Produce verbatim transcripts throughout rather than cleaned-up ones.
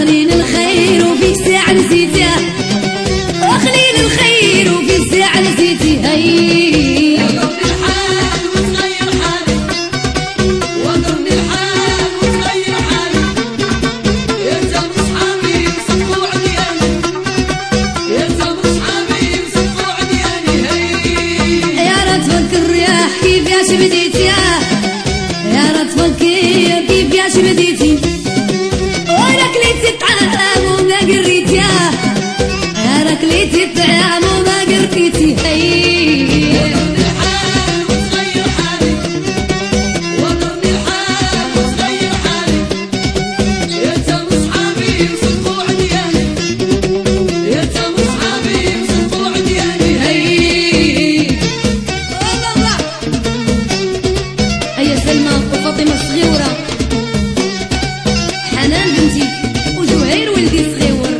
خليل الخير وفي ساعة نسيته، خليل الخير وفي ساعة نسيتي. هي وقرني الحال وتغير حالي، وقرني الحال وتغير حالي، يلزم اصحابي يصفوا عدياني، يلزم اصحابي يصفوا عدياني. هي يا ريت تفكر يا كيف ياش بديت، يا يا ريت تفكر كيف ياش بديتي، وانا كليت الطعام وما قريت، يا انا كليت الطعام وما قريتي. هي وقرني الحال وتغير حالي، وقرني الحال وتغير حالي، يلزم اصحابي يصفوا عدياني، يلزم اصحابي يصفوا عدياني. هي هيا سلمى وفاطمة الصغيورة، حنان بنتي وزهير ولدي الصغيور.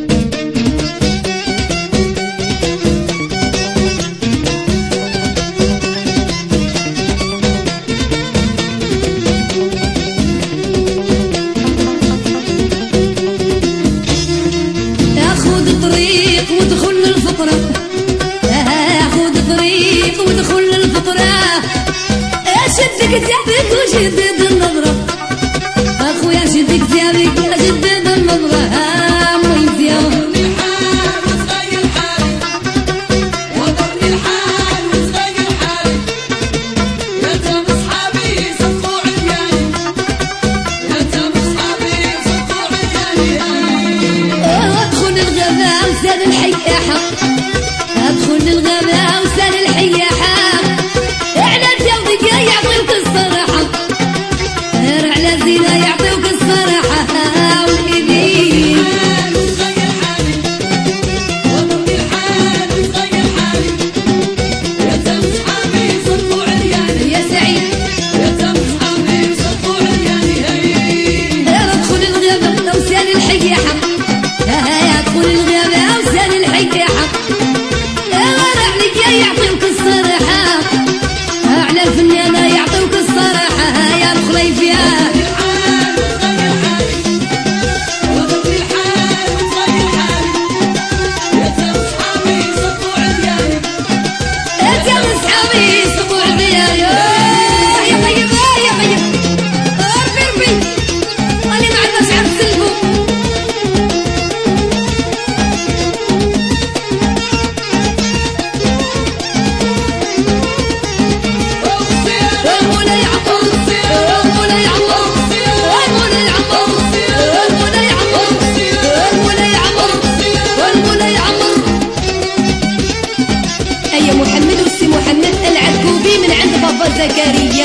خذ طريق ودخل للفطرة، خذ طريق ودخل للفطرة، شدك ثيابك وشدد النظرة، اخويا شدك ثيابك وشدد النظرة. ميت يا وقرني الحال وتغير حالي، وقرني الحال وتغير حالي، يلزم اصحابي يصفوا عدياني، يلزم اصحابي يصفوا عدياني. ادخل الغابة وسال الحياحة، ادخل الغابة وسال الحياحة، على جوزك يعطيوك الصراحة، على زينة يعطيوك الصراحة. وليدي الحال وتغير حالي، وقرني الحال وتغير حالي، يلزم اصحابي يصفوا عدياني، يا سعيد يلزم اصحابي يصفوا عدياني. هي ادخل الغابة وسال الحياحة، ادخل الغابة وسال الحياحة، عليك يعطيوك الصراحة، على الفنانة يعطيوك الصراحة. يا الخليف يا الحال وتغير حالي، وقرني الحال وتغير حالي، يلزم اصحابي يصفوا عدياني، انت يا اصحابي صبوا عدياني. يا طيب يا طيب ربي ربي اللي ما عندناش عرف سلفو. والمولاي عطر، والمولاي عطر، والمولاي عطر، والمولاي عطر، والمولاي عطر، والمولاي عطر. أي محمد والسي محمد العكوبي من عند بابا زكريا.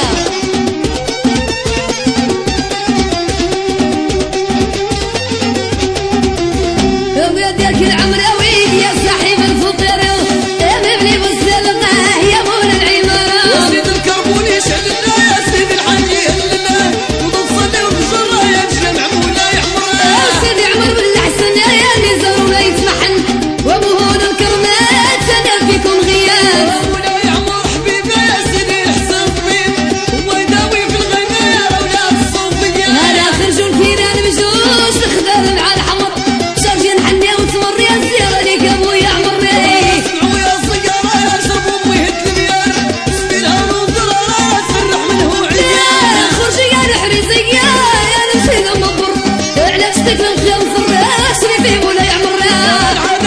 بيدك العمراوي يا صاحب الفطيرة، يا مبني بالسلطة يا مولا العمارة. سيد الكربوني شدنا يا سيد الحاجي هلنا، وتوصلنا وبجرة يا الجمع مولاي عمرنا. سيدي عمر بالحسن يا اللي زارونا يتمحن، وابوهون الكرمات انا فيكم غياب. مولاي عمر حبيبي يا سيدي الحسن طبيب، الله يداوي في الغيبة اولاد الصوفية. انا خرجوا الفيران بجوج الخضار مع الحمر، شرجي نحني وتمر يا زيارة ليك ابويا عمري. اسمعوا يا صقارة يا شرب امي هد الميار، سيدي الهان وضرارة سرح منه عيان. خرجي يا الحريزية يا نمشي لما بر، على شتك الخيام فراش اللي فيه مولاي عمري.